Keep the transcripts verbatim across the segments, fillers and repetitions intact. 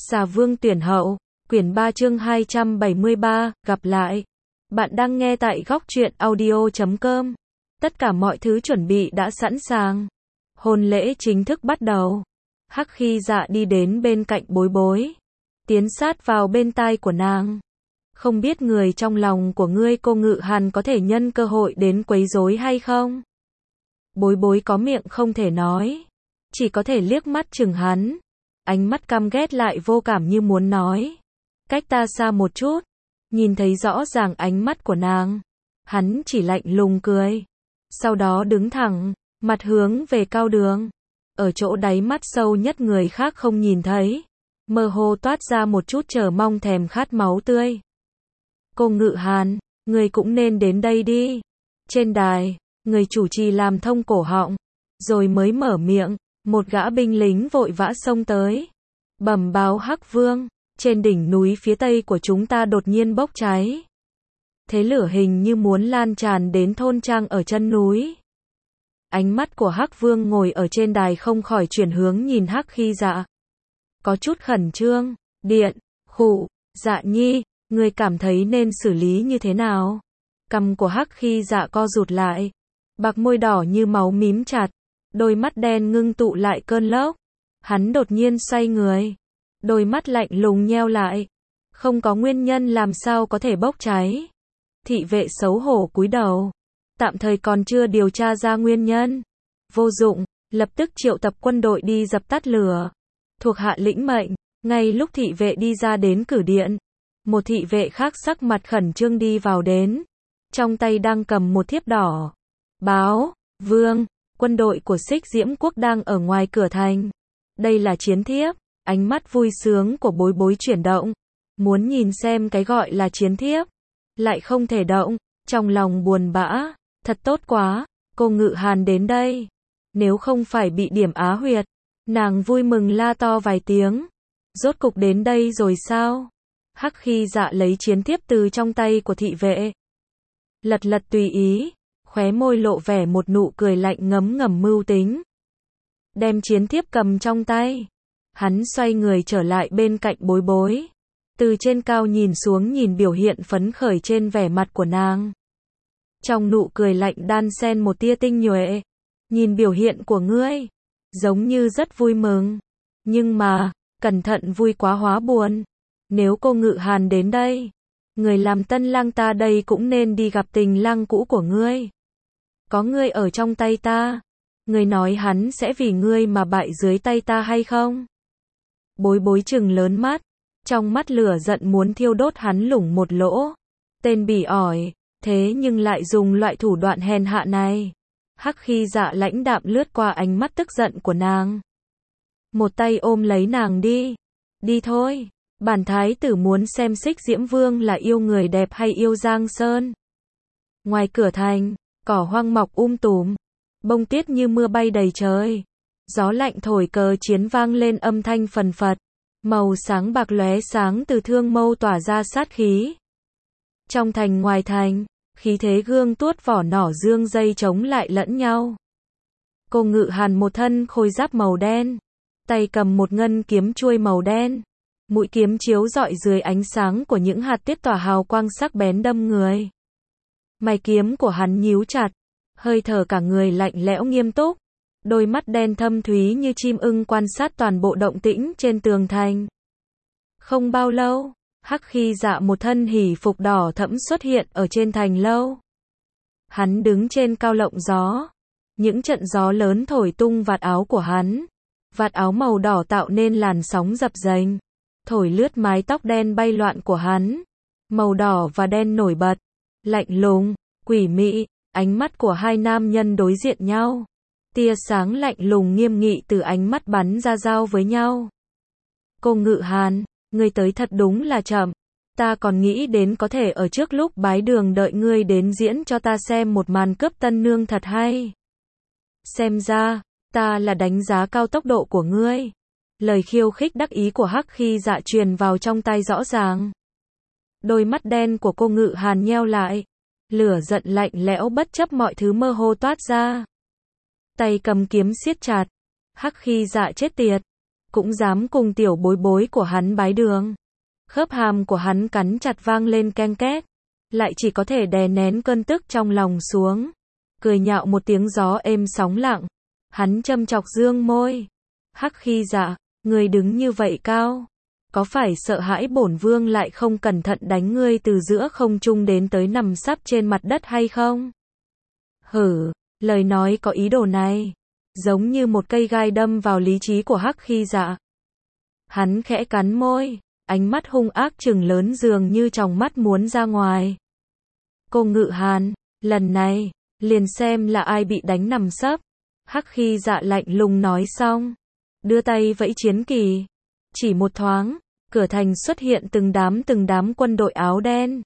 Xà Vương tuyển hậu, quyển ba chương hai trăm bảy mươi ba, gặp lại. Bạn đang nghe tại góc truyện audio chấm com. Tất cả mọi thứ chuẩn bị đã sẵn sàng. Hôn lễ chính thức bắt đầu. Hắc Khi Dạ đi đến bên cạnh Bối Bối, tiến sát vào bên tai của nàng. Không biết người trong lòng của ngươi Cô Ngự Hàn có thể nhân cơ hội đến quấy rối hay không? Bối Bối có miệng không thể nói, chỉ có thể liếc mắt chừng hắn. Ánh mắt căm ghét lại vô cảm như muốn nói, cách ta xa một chút. Nhìn thấy rõ ràng ánh mắt của nàng, hắn chỉ lạnh lùng cười. Sau đó đứng thẳng, mặt hướng về cao đường. Ở chỗ đáy mắt sâu nhất người khác không nhìn thấy, mơ hồ toát ra một chút chờ mong thèm khát máu tươi. Cô Ngự Hàn, người cũng nên đến đây đi. Trên đài, người chủ trì làm thông cổ họng, rồi mới mở miệng. Một gã binh lính vội vã xông tới, bẩm báo Hắc Vương, trên đỉnh núi phía tây của chúng ta đột nhiên bốc cháy. Thế lửa hình như muốn lan tràn đến thôn trang ở chân núi. Ánh mắt của Hắc Vương ngồi ở trên đài không khỏi chuyển hướng nhìn Hắc Khi Dạ, có chút khẩn trương. Điện, khụ, Dạ nhi, người cảm thấy nên xử lý như thế nào? Cằm của Hắc Khi Dạ co rụt lại, bạc môi đỏ như máu mím chặt, đôi mắt đen ngưng tụ lại cơn lốc. Hắn đột nhiên xoay người, đôi mắt lạnh lùng nheo lại. Không có nguyên nhân làm sao có thể bốc cháy? Thị vệ xấu hổ cúi đầu, tạm thời còn chưa điều tra ra nguyên nhân. Vô dụng, lập tức triệu tập quân đội đi dập tắt lửa. Thuộc hạ lĩnh mệnh. Ngay lúc thị vệ đi ra đến cử điện, một thị vệ khác sắc mặt khẩn trương đi vào đến, trong tay đang cầm một thiếp đỏ. Báo, Vương, quân đội của Xích Diễm Quốc đang ở ngoài cửa thành. Đây là chiến thiếp. Ánh mắt vui sướng của Bối Bối chuyển động, muốn nhìn xem cái gọi là chiến thiếp, lại không thể động. Trong lòng buồn bã, thật tốt quá, Cô Ngự Hàn đến đây. Nếu không phải bị điểm á huyệt, nàng vui mừng la to vài tiếng. Rốt cục đến đây rồi sao? Hắc Khi Dạ lấy chiến thiếp từ trong tay của thị vệ, lật lật tùy ý, khóe môi lộ vẻ một nụ cười lạnh ngấm ngầm mưu tính. Đem chiến thiếp cầm trong tay, hắn xoay người trở lại bên cạnh Bối Bối, từ trên cao nhìn xuống nhìn biểu hiện phấn khởi trên vẻ mặt của nàng. Trong nụ cười lạnh đan xen một tia tinh nhuệ. Nhìn biểu hiện của ngươi, giống như rất vui mừng. Nhưng mà, cẩn thận vui quá hóa buồn. Nếu Cô Ngự Hàn đến đây, người làm tân lang ta đây cũng nên đi gặp tình lang cũ của ngươi. Có ngươi ở trong tay ta, ngươi nói hắn sẽ vì ngươi mà bại dưới tay ta hay không? Bối Bối trừng lớn mắt, trong mắt lửa giận muốn thiêu đốt hắn lủng một lỗ. Tên bỉ ỏi, thế nhưng lại dùng loại thủ đoạn hèn hạ này. Hắc Khi Dạ lãnh đạm lướt qua ánh mắt tức giận của nàng, một tay ôm lấy nàng đi. Đi thôi, bản thái tử muốn xem Xích Diễm Vương là yêu người đẹp hay yêu Giang Sơn. Ngoài cửa thành, cỏ hoang mọc um tùm, bông tuyết như mưa bay đầy trời. Gió lạnh thổi cờ chiến vang lên âm thanh phần phật. Màu sáng bạc lóe sáng từ thương mâu tỏa ra sát khí. Trong thành ngoài thành, khí thế gương tuốt vỏ nỏ dương dây chống lại lẫn nhau. Cô Ngự Hàn một thân khôi giáp màu đen, tay cầm một ngân kiếm chuôi màu đen. Mũi kiếm chiếu rọi dưới ánh sáng của những hạt tiết tỏa hào quang sắc bén đâm người. Mày kiếm của hắn nhíu chặt, hơi thở cả người lạnh lẽo nghiêm túc. Đôi mắt đen thâm thúy như chim ưng quan sát toàn bộ động tĩnh trên tường thành. Không bao lâu, Hắc Khi Dạ một thân hỉ phục đỏ thẫm xuất hiện ở trên thành lâu. Hắn đứng trên cao lộng gió. Những trận gió lớn thổi tung vạt áo của hắn. Vạt áo màu đỏ tạo nên làn sóng dập dềnh, thổi lướt mái tóc đen bay loạn của hắn. Màu đỏ và đen nổi bật, lạnh lùng, quỷ mị. Ánh mắt của hai nam nhân đối diện nhau. Tia sáng lạnh lùng nghiêm nghị từ ánh mắt bắn ra giao với nhau. Cô Ngự Hàn, ngươi tới thật đúng là chậm. Ta còn nghĩ đến có thể ở trước lúc bái đường đợi ngươi đến diễn cho ta xem một màn cướp tân nương thật hay. Xem ra, ta là đánh giá cao tốc độ của ngươi. Lời khiêu khích đắc ý của Hắc Khi Dạ truyền vào trong tai rõ ràng. Đôi mắt đen của Cô Ngự Hàn nheo lại. Lửa giận lạnh lẽo bất chấp mọi thứ mơ hồ toát ra. Tay cầm kiếm siết chặt. Hắc Khi Dạ chết tiệt. cũng dám cùng tiểu bối bối của hắn bái đường. Khớp hàm của hắn cắn chặt vang lên ken két, lại chỉ có thể đè nén cơn tức trong lòng xuống. Cười nhạo một tiếng gió êm sóng lặng, hắn châm chọc dương môi. Hắc Khi Dạ, ngươi đứng như vậy cao, có phải sợ hãi bổn vương lại không cẩn thận đánh ngươi từ giữa không trung đến tới nằm sấp trên mặt đất hay không? Hử, lời nói có ý đồ này, giống như một cây gai đâm vào lý trí của Hắc Khi Dạ. Hắn khẽ cắn môi, ánh mắt hung ác trừng lớn dường như tròng mắt muốn ra ngoài. Cô Ngự Hàn, lần này, liền xem là ai bị đánh nằm sấp. Hắc Khi Dạ lạnh lùng nói xong, đưa tay vẫy chiến kỳ. Chỉ một thoáng, cửa thành xuất hiện từng đám từng đám quân đội áo đen.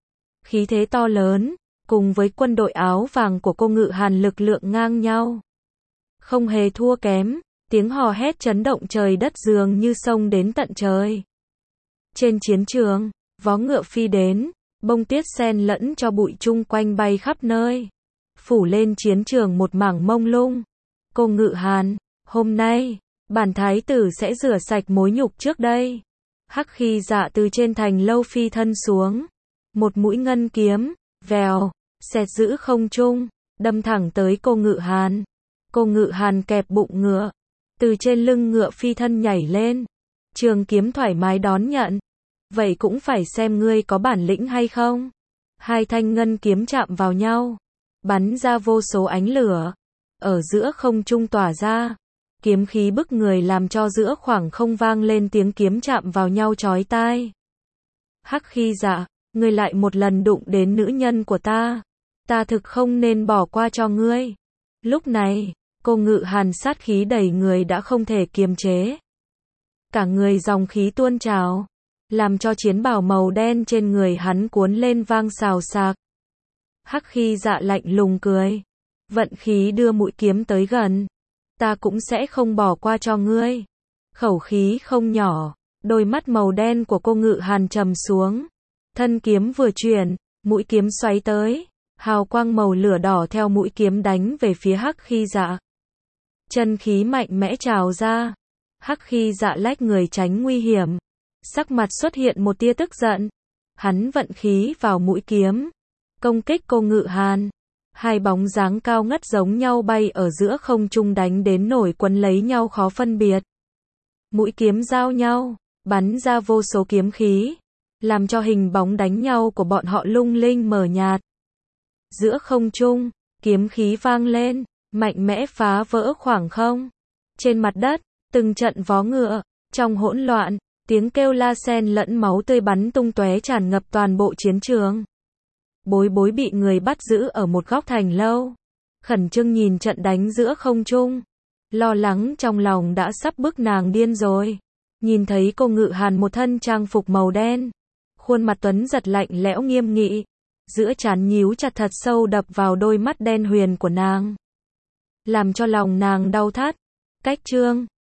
Khí thế to lớn, cùng với quân đội áo vàng của cô Ngự Hàn lực lượng ngang nhau. Không hề thua kém, tiếng hò hét chấn động trời đất dường như sông đến tận trời. Trên chiến trường, vó ngựa phi đến, bông tuyết xen lẫn cho bụi chung quanh bay khắp nơi, phủ lên chiến trường một mảng mông lung. Cô Ngự Hàn, hôm nay, bản thái tử sẽ rửa sạch mối nhục trước đây. Hắc Khi Dạ từ trên thành lâu phi thân xuống, một mũi ngân kiếm, vèo, xẹt giữ không trung, đâm thẳng tới cô Ngự Hàn. Cô Ngự Hàn kẹp bụng ngựa, từ trên lưng ngựa phi thân nhảy lên, trường kiếm thoải mái đón nhận. Vậy cũng phải xem ngươi có bản lĩnh hay không. Hai thanh ngân kiếm chạm vào nhau, bắn ra vô số ánh lửa, ở giữa không trung tỏa ra, kiếm khí bức người làm cho giữa khoảng không vang lên tiếng kiếm chạm vào nhau chói tai. Hắc Khi Dạ, ngươi lại một lần đụng đến nữ nhân của ta, ta thực không nên bỏ qua cho ngươi. Lúc này, cô Ngự Hàn sát khí đầy người đã không thể kiềm chế. Cả người dòng khí tuôn trào, làm cho chiến bào màu đen trên người hắn cuốn lên vang xào xạc. Hắc Khi Dạ lạnh lùng cười, vận khí đưa mũi kiếm tới gần, ta cũng sẽ không bỏ qua cho ngươi. Khẩu khí không nhỏ, đôi mắt màu đen của cô Ngự Hàn trầm xuống, thân kiếm vừa chuyển, mũi kiếm xoáy tới, hào quang màu lửa đỏ theo mũi kiếm đánh về phía Hắc Khi Dạ. Chân khí mạnh mẽ trào ra, Hắc Khi Dạ lách người tránh nguy hiểm, sắc mặt xuất hiện một tia tức giận. Hắn vận khí vào mũi kiếm, công kích cô Ngự Hàn. Hai bóng dáng cao ngất giống nhau bay ở giữa không trung đánh đến nổi quấn lấy nhau khó phân biệt. Mũi kiếm giao nhau, bắn ra vô số kiếm khí, làm cho hình bóng đánh nhau của bọn họ lung linh mờ nhạt. Giữa không trung, kiếm khí vang lên, mạnh mẽ phá vỡ khoảng không. Trên mặt đất, từng trận vó ngựa, trong hỗn loạn, tiếng kêu la xen lẫn máu tươi bắn tung tóe tràn ngập toàn bộ chiến trường. Bối bối bị người bắt giữ ở một góc thành lâu, khẩn trương nhìn trận đánh giữa không trung, lo lắng trong lòng đã sắp bức nàng điên rồi. Nhìn thấy cô Ngự Hàn một thân trang phục màu đen, khuôn mặt tuấn giật lạnh lẽo nghiêm nghị, giữa trán nhíu chặt thật sâu đập vào đôi mắt đen huyền của nàng, làm cho lòng nàng đau thắt. Cách chương